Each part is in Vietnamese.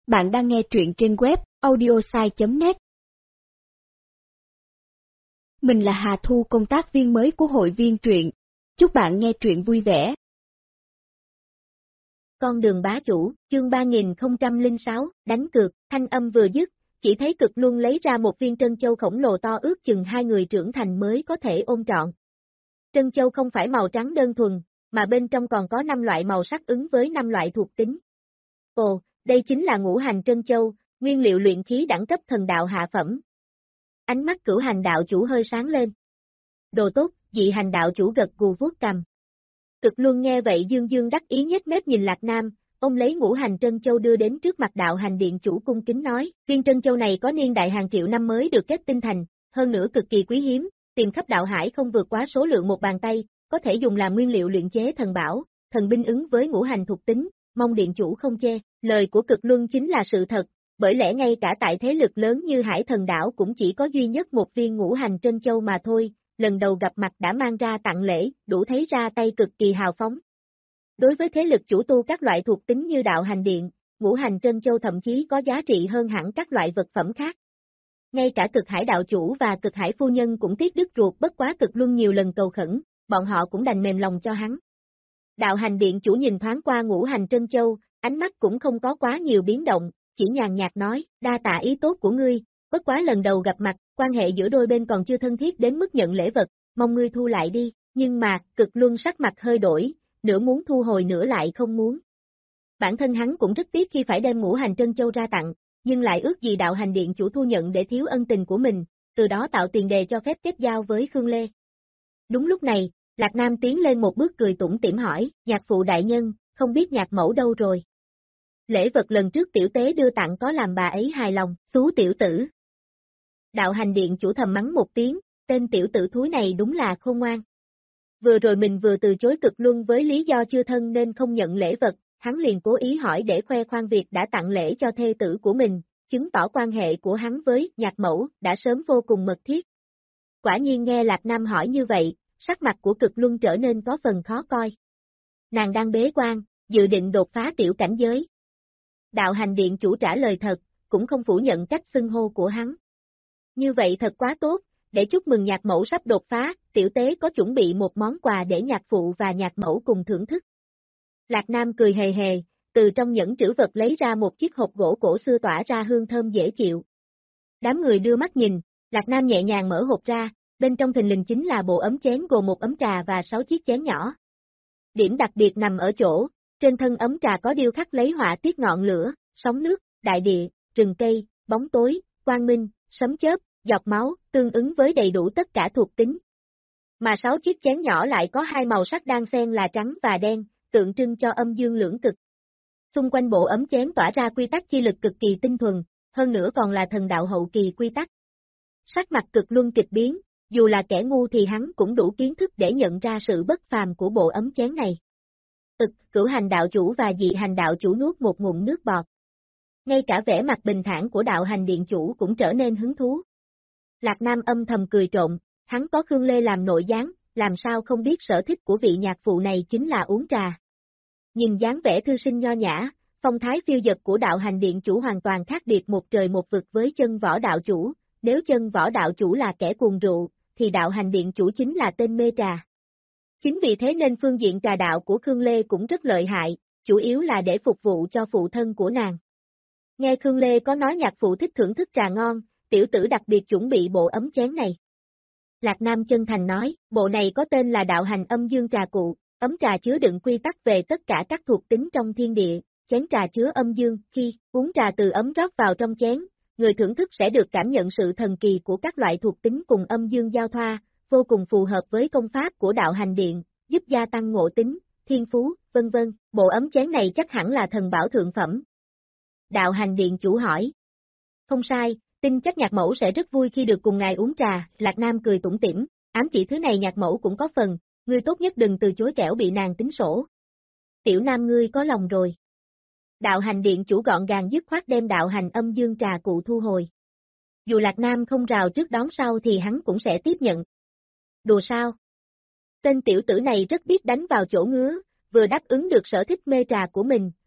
Bạn đang nghe truyện trên web audiosai.net. Mình là Hà Thu, công tác viên mới của hội viên truyện. Chúc bạn nghe truyện vui vẻ. Con đường bá chủ, chương 3006, đánh cược, thanh âm vừa dứt, chỉ thấy Cực Luân lấy ra một viên trân châu khổng lồ to ước chừng 2 người trưởng thành mới có thể ôm trọn. Trân châu không phải màu trắng đơn thuần, mà bên trong còn có 5 loại màu sắc ứng với 5 loại thuộc tính. Ồ, đây chính là ngũ hành trân châu, nguyên liệu luyện khí đẳng cấp thần đạo hạ phẩm. Ánh mắt Cửu Hành đạo chủ hơi sáng lên. Đồ tốt, Dị Hành đạo chủ gật gù vuốt cằm. Cực Luân nghe vậy dương dương đắc ý nhếch mép nhìn Lạc Nam, ông lấy ngũ hành trân châu đưa đến trước mặt đạo hành điện chủ cung kính nói, viên trân châu này có niên đại hàng triệu năm mới được kết tinh thành, hơn nữa cực kỳ quý hiếm, tìm khắp đạo hải không vượt quá số lượng một bàn tay, có thể dùng làm nguyên liệu luyện chế thần bảo, thần binh ứng với ngũ hành thuộc tính, mong điện chủ không chê. Lời của Cực Luân chính là sự thật, bởi lẽ ngay cả tại thế lực lớn như Hải Thần đảo cũng chỉ có duy nhất một viên ngũ hành trân châu mà thôi. Lần đầu gặp mặt đã mang ra tặng lễ, đủ thấy ra tay cực kỳ hào phóng. Đối với thế lực chủ tu các loại thuộc tính như đạo hành điện, ngũ hành trân châu thậm chí có giá trị hơn hẳn các loại vật phẩm khác. Ngay cả Cực Hải đạo chủ và Cực Hải phu nhân cũng tiếc đứt ruột, bất quá Cực Luân nhiều lần cầu khẩn, bọn họ cũng đành mềm lòng cho hắn. Đạo hành điện chủ nhìn thoáng qua ngũ hành trân châu, ánh mắt cũng không có quá nhiều biến động, chỉ nhàn nhạt nói, đa tạ ý tốt của ngươi. Bất quá lần đầu gặp mặt, quan hệ giữa đôi bên còn chưa thân thiết đến mức nhận lễ vật, mong ngươi thu lại đi, nhưng mà, Cực Luân sắc mặt hơi đổi, nửa muốn thu hồi nửa lại không muốn. Bản thân hắn cũng rất tiếc khi phải đem ngũ hành trân châu ra tặng, nhưng lại ước gì đạo hành điện chủ thu nhận để thiếu ân tình của mình, từ đó tạo tiền đề cho phép kết giao với Khương Lê. Đúng lúc này, Lạc Nam tiến lên một bước cười tủm tỉm hỏi, nhạc phụ đại nhân, không biết nhạc mẫu đâu rồi? Lễ vật lần trước tiểu tế đưa tặng có làm bà ấy hài lòng, xú tiểu tử. Đạo hành điện chủ thầm mắng một tiếng, tên tiểu tử thúi này đúng là khôn ngoan. Vừa rồi mình vừa từ chối Cực Luân với lý do chưa thân nên không nhận lễ vật, hắn liền cố ý hỏi để khoe khoang việc đã tặng lễ cho thê tử của mình, chứng tỏ quan hệ của hắn với nhạc mẫu đã sớm vô cùng mật thiết. Quả nhiên nghe Lạc Nam hỏi như vậy, sắc mặt của Cực Luân trở nên có phần khó coi. Nàng đang bế quan, dự định đột phá tiểu cảnh giới. Đạo hành điện chủ trả lời thật, cũng không phủ nhận cách xưng hô của hắn. Như vậy thật quá tốt, để chúc mừng nhạc mẫu sắp đột phá, tiểu tế có chuẩn bị một món quà để nhạc phụ và nhạc mẫu cùng thưởng thức. Lạc Nam cười hề hề, từ trong nhẫn trữ vật lấy ra một chiếc hộp gỗ cổ xưa tỏa ra hương thơm dễ chịu. Đám người đưa mắt nhìn, Lạc Nam nhẹ nhàng mở hộp ra, bên trong thình lình chính là bộ ấm chén gồm một ấm trà và 6 chiếc chén nhỏ. Điểm đặc biệt nằm ở chỗ, trên thân ấm trà có điêu khắc lấy họa tiết ngọn lửa, sóng nước, đại địa, rừng cây, bóng tối, quang minh, sấm chớp, giọt máu, tương ứng với đầy đủ tất cả thuộc tính. Mà 6 chiếc chén nhỏ lại có 2 màu sắc đan xen là trắng và đen, tượng trưng cho âm dương lưỡng cực. Xung quanh bộ ấm chén tỏa ra quy tắc chi lực cực kỳ tinh thuần, hơn nữa còn là thần đạo hậu kỳ quy tắc. Sắc mặt Cực Luân kịch biến, dù là kẻ ngu thì hắn cũng đủ kiến thức để nhận ra sự bất phàm của bộ ấm chén này. Cửu Hành đạo chủ và Dị Hành đạo chủ nuốt một ngụm nước bọt. Ngay cả vẻ mặt bình thản của đạo hành điện chủ cũng trở nên hứng thú. Lạc Nam âm thầm cười trộm, hắn có Khương Lê làm nội gián, làm sao không biết sở thích của vị nhạc phụ này chính là uống trà. Nhìn dáng vẻ thư sinh nho nhã, phong thái phiêu dật của đạo hành điện chủ hoàn toàn khác biệt một trời một vực với Chân Võ đạo chủ, nếu Chân Võ đạo chủ là kẻ cuồng rượu, thì đạo hành điện chủ chính là tên mê trà. Chính vì thế nên phương diện trà đạo của Khương Lê cũng rất lợi hại, chủ yếu là để phục vụ cho phụ thân của nàng. Nghe Khương Lê có nói nhạc phụ thích thưởng thức trà ngon, tiểu tử đặc biệt chuẩn bị bộ ấm chén này. Lạc Nam chân thành nói, bộ này có tên là đạo hành âm dương trà cụ, ấm trà chứa đựng quy tắc về tất cả các thuộc tính trong thiên địa, chén trà chứa âm dương, khi uống trà từ ấm rót vào trong chén, người thưởng thức sẽ được cảm nhận sự thần kỳ của các loại thuộc tính cùng âm dương giao thoa, vô cùng phù hợp với công pháp của đạo hành điện, giúp gia tăng ngộ tính, thiên phú, vân vân. Bộ ấm chén này chắc hẳn là thần bảo thượng phẩm. Đạo hành điện chủ hỏi. Không sai, tin chắc nhạc mẫu sẽ rất vui khi được cùng ngài uống trà. Lạc Nam cười tủm tỉm, ám chỉ thứ này nhạc mẫu cũng có phần, ngươi tốt nhất đừng từ chối kẻo bị nàng tính sổ. Tiểu Nam ngươi có lòng rồi. Đạo hành điện chủ gọn gàng dứt khoát đem đạo hành âm dương trà cụ thu hồi. Dù Lạc Nam không rào trước đón sau thì hắn cũng sẽ tiếp nhận. Đùa sao? Tên tiểu tử này rất biết đánh vào chỗ ngứa, vừa đáp ứng được sở thích mê trà của mình,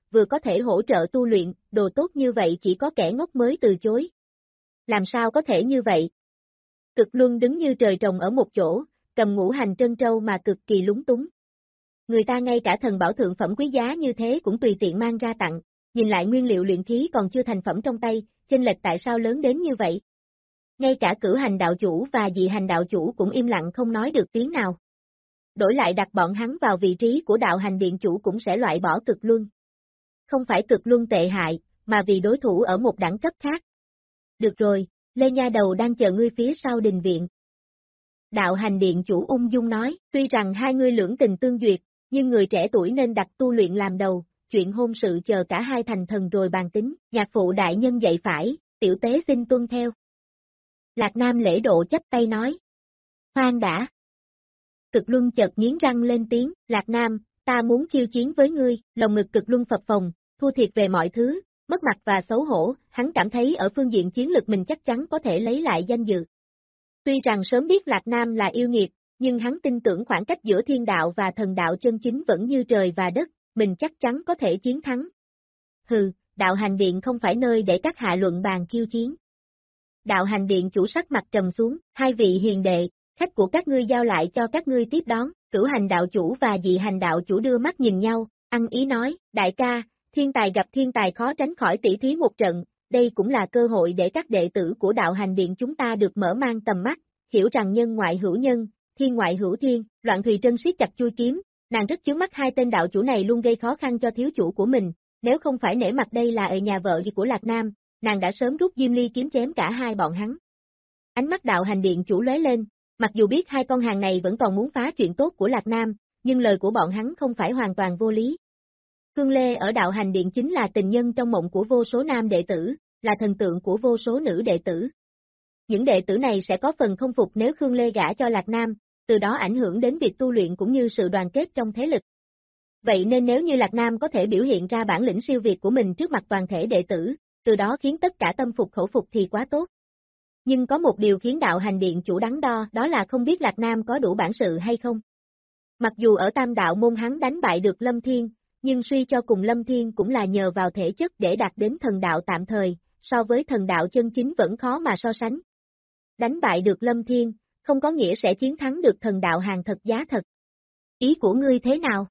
vừa có thể hỗ trợ tu luyện, đồ tốt như vậy chỉ có kẻ ngốc mới từ chối. Làm sao có thể như vậy? Cực Luân đứng như trời trồng ở một chỗ, cầm ngũ hành trân trâu mà cực kỳ lúng túng. Người ta ngay cả thần bảo thượng phẩm quý giá như thế cũng tùy tiện mang ra tặng, nhìn lại nguyên liệu luyện khí còn chưa thành phẩm trong tay, chênh lệch tại sao lớn đến như vậy? Ngay cả Cửu Hành đạo chủ và Dị Hành đạo chủ cũng im lặng không nói được tiếng nào. Đổi lại đặt bọn hắn vào vị trí của đạo hành điện chủ cũng sẽ loại bỏ Cực Luân. Không phải Cực Luân tệ hại, mà vì đối thủ ở một đẳng cấp khác. Được rồi, Lê Nha Đầu đang chờ ngươi phía sau đình viện. Đạo hành điện chủ ung dung nói, tuy rằng hai ngươi lưỡng tình tương duyệt, nhưng người trẻ tuổi nên đặt tu luyện làm đầu, chuyện hôn sự chờ cả hai thành thần rồi bàn tính, nhạc phụ đại nhân dạy phải, tiểu tế xin tuân theo. Lạc Nam lễ độ chắp tay nói. Khoan đã. Cực Luân chợt nghiến răng lên tiếng, Lạc Nam, ta muốn khiêu chiến với ngươi, lòng ngực Cực Luân phập phồng, thua thiệt về mọi thứ, mất mặt và xấu hổ, hắn cảm thấy ở phương diện chiến lực mình chắc chắn có thể lấy lại danh dự. Tuy rằng sớm biết Lạc Nam là yêu nghiệt, nhưng hắn tin tưởng khoảng cách giữa thiên đạo và thần đạo chân chính vẫn như trời và đất, mình chắc chắn có thể chiến thắng. Hừ, đạo hành điện không phải nơi để các hạ luận bàn khiêu chiến. Đạo hành điện chủ sắc mặt trầm xuống, hai vị hiền đệ, khách của các ngươi giao lại cho các ngươi tiếp đón, Cửu Hành đạo chủ và Dị Hành đạo chủ đưa mắt nhìn nhau, ăn ý nói, đại ca, thiên tài gặp thiên tài khó tránh khỏi tỷ thí một trận, đây cũng là cơ hội để các đệ tử của đạo hành điện chúng ta được mở mang tầm mắt, hiểu rằng nhân ngoại hữu nhân, thiên ngoại hữu thiên, Loạn Thùy Trân siết chặt chui kiếm, nàng rất chướng mắt hai tên đạo chủ này luôn gây khó khăn cho thiếu chủ của mình, nếu không phải nể mặt đây là ở nhà vợ của Lạc Nam, nàng đã sớm rút diêm ly kiếm chém cả hai bọn hắn. Ánh mắt đạo hành điện chủ lóe lên, mặc dù biết hai con hàng này vẫn còn muốn phá chuyện tốt của Lạc Nam, nhưng lời của bọn hắn không phải hoàn toàn vô lý. Khương Lê ở đạo hành điện chính là tình nhân trong mộng của vô số nam đệ tử, là thần tượng của vô số nữ đệ tử. Những đệ tử này sẽ có phần không phục nếu Khương Lê gả cho Lạc Nam, từ đó ảnh hưởng đến việc tu luyện cũng như sự đoàn kết trong thế lực. Vậy nên nếu như Lạc Nam có thể biểu hiện ra bản lĩnh siêu việt của mình trước mặt toàn thể đệ tử, từ đó khiến tất cả tâm phục khẩu phục thì quá tốt. Nhưng có một điều khiến đạo hành điện chủ đắn đo, đó là không biết Lạc Nam có đủ bản sự hay không. Mặc dù ở Tam đạo môn hắn đánh bại được Lâm Thiên, nhưng suy cho cùng Lâm Thiên cũng là nhờ vào thể chất để đạt đến thần đạo tạm thời, so với thần đạo chân chính vẫn khó mà so sánh. Đánh bại được Lâm Thiên, không có nghĩa sẽ chiến thắng được thần đạo hàng thật giá thật. Ý của ngươi thế nào?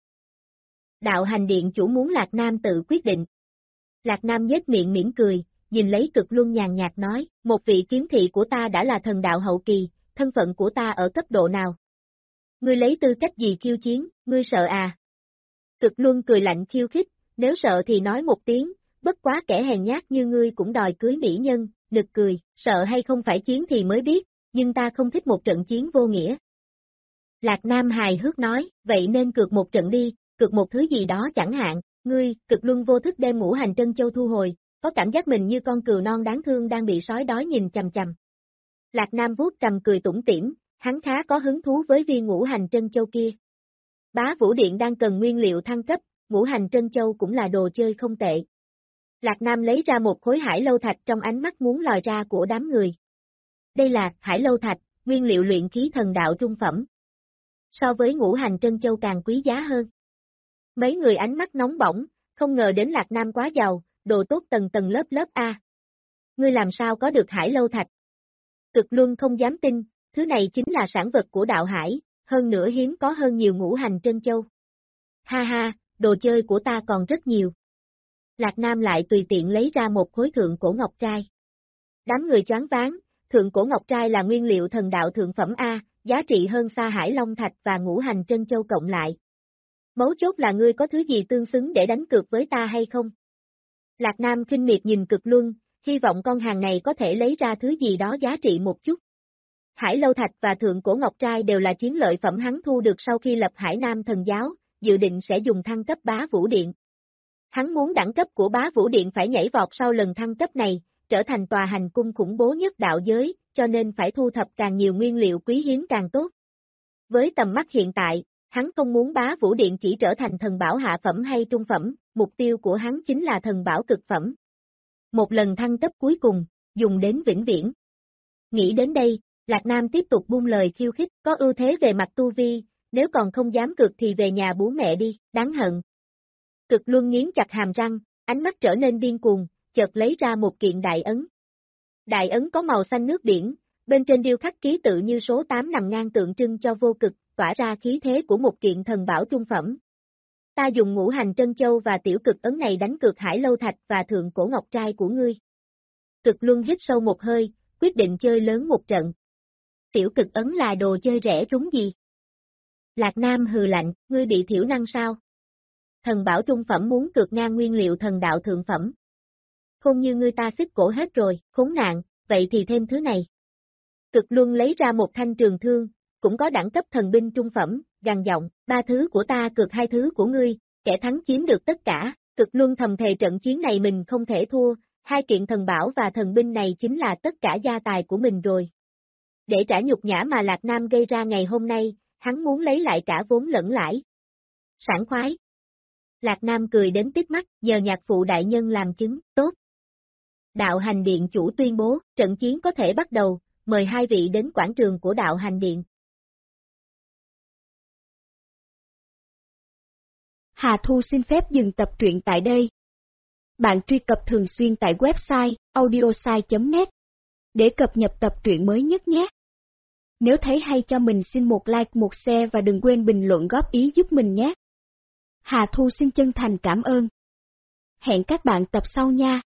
Đạo hành điện chủ muốn Lạc Nam tự quyết định. Lạc Nam nhếch miệng mỉm cười, nhìn lấy Cực Luân nhàn nhạt nói, một vị kiếm thị của ta đã là thần đạo hậu kỳ, thân phận của ta ở cấp độ nào? Ngươi lấy tư cách gì khiêu chiến, ngươi sợ à? Cực Luân cười lạnh khiêu khích, nếu sợ thì nói một tiếng, bất quá kẻ hèn nhát như ngươi cũng đòi cưới mỹ nhân, nực cười, sợ hay không phải chiến thì mới biết, nhưng ta không thích một trận chiến vô nghĩa. Lạc Nam hài hước nói, vậy nên cược một trận đi, cược một thứ gì đó chẳng hạn, ngươi, Cực Luân vô thức đem ngũ hành trân châu thu hồi, có cảm giác mình như con cừu non đáng thương đang bị sói đói nhìn chằm chằm. Lạc Nam vuốt cầm cười tủm tỉm, hắn khá có hứng thú với viên ngũ hành trân châu kia. Bá Vũ Điện đang cần nguyên liệu thăng cấp, ngũ hành trân châu cũng là đồ chơi không tệ. Lạc Nam lấy ra một khối hải lâu thạch trong ánh mắt muốn lòi ra của đám người. Đây là hải lâu thạch, nguyên liệu luyện khí thần đạo trung phẩm. So với ngũ hành trân châu càng quý giá hơn. Mấy người ánh mắt nóng bỏng, không ngờ đến Lạc Nam quá giàu, đồ tốt tầng tầng lớp lớp a. Ngươi làm sao có được hải lâu thạch? Cực Luân không dám tin, thứ này chính là sản vật của đạo hải, hơn nữa hiếm có hơn nhiều ngũ hành trân châu. Ha ha, đồ chơi của ta còn rất nhiều. Lạc Nam lại tùy tiện lấy ra một khối thượng cổ ngọc trai. Đám người choáng váng, thượng cổ ngọc trai là nguyên liệu thần đạo thượng phẩm A, giá trị hơn xa hải long thạch và ngũ hành trân châu cộng lại. Mấu chốt là ngươi có thứ gì tương xứng để đánh cược với ta hay không? Lạc Nam khinh miệt nhìn Cực Luân, hy vọng con hàng này có thể lấy ra thứ gì đó giá trị một chút. Hải lâu thạch và thượng cổ ngọc trai đều là chiến lợi phẩm hắn thu được sau khi lập Hải Nam thần giáo, dự định sẽ dùng thăng cấp Bá Vũ Điện. Hắn muốn đẳng cấp của Bá Vũ Điện phải nhảy vọt sau lần thăng cấp này, trở thành tòa hành cung khủng bố nhất đạo giới, cho nên phải thu thập càng nhiều nguyên liệu quý hiếm càng tốt. Với tầm mắt hiện tại, hắn không muốn Bá Vũ Điện chỉ trở thành thần bảo hạ phẩm hay trung phẩm, mục tiêu của hắn chính là thần bảo cực phẩm. Một lần thăng cấp cuối cùng, dùng đến vĩnh viễn. Nghĩ đến đây, Lạc Nam tiếp tục buông lời khiêu khích, có ưu thế về mặt tu vi, nếu còn không dám cược thì về nhà bú mẹ đi, đáng hận. Cực Luân nghiến chặt hàm răng, ánh mắt trở nên điên cuồng, chợt lấy ra một kiện đại ấn. Đại ấn có màu xanh nước biển, bên trên điêu khắc ký tự như số 8 nằm ngang tượng trưng cho vô cực, tỏa ra khí thế của một kiện thần bảo trung phẩm. Ta dùng ngũ hành trân châu và tiểu cực ấn này đánh cược Hải Lâu Thạch và thượng cổ ngọc trai của ngươi. Cực Luân hít sâu một hơi, quyết định chơi lớn một trận. Tiểu cực ấn là đồ chơi rẻ rúng gì? Lạc Nam hừ lạnh, ngươi bị thiểu năng sao? Thần bảo trung phẩm muốn cược ngang nguyên liệu thần đạo thượng phẩm. Không như ngươi ta xích cổ hết rồi, khốn nạn, vậy thì thêm thứ này. Cực Luân lấy ra một thanh trường thương, cũng có đẳng cấp thần binh trung phẩm, gằn giọng, 3 thứ của ta cược 2 thứ của ngươi, kẻ thắng chiếm được tất cả. Cực Luân thầm thề trận chiến này mình không thể thua, 2 kiện thần bảo và thần binh này chính là tất cả gia tài của mình rồi. Để trả nhục nhã mà Lạc Nam gây ra ngày hôm nay, hắn muốn lấy lại cả vốn lẫn lãi. Sảng khoái. Lạc Nam cười đến tít mắt, nhờ nhạc phụ đại nhân làm chứng, tốt. Đạo Hành Điện chủ tuyên bố, trận chiến có thể bắt đầu, mời 2 vị đến quảng trường của Đạo Hành Điện. Hà Thu xin phép dừng tập truyện tại đây. Bạn truy cập thường xuyên tại website audiosai.net để cập nhật tập truyện mới nhất nhé. Nếu thấy hay cho mình xin một like, một share và đừng quên bình luận góp ý giúp mình nhé. Hà Thu xin chân thành cảm ơn. Hẹn các bạn tập sau nha.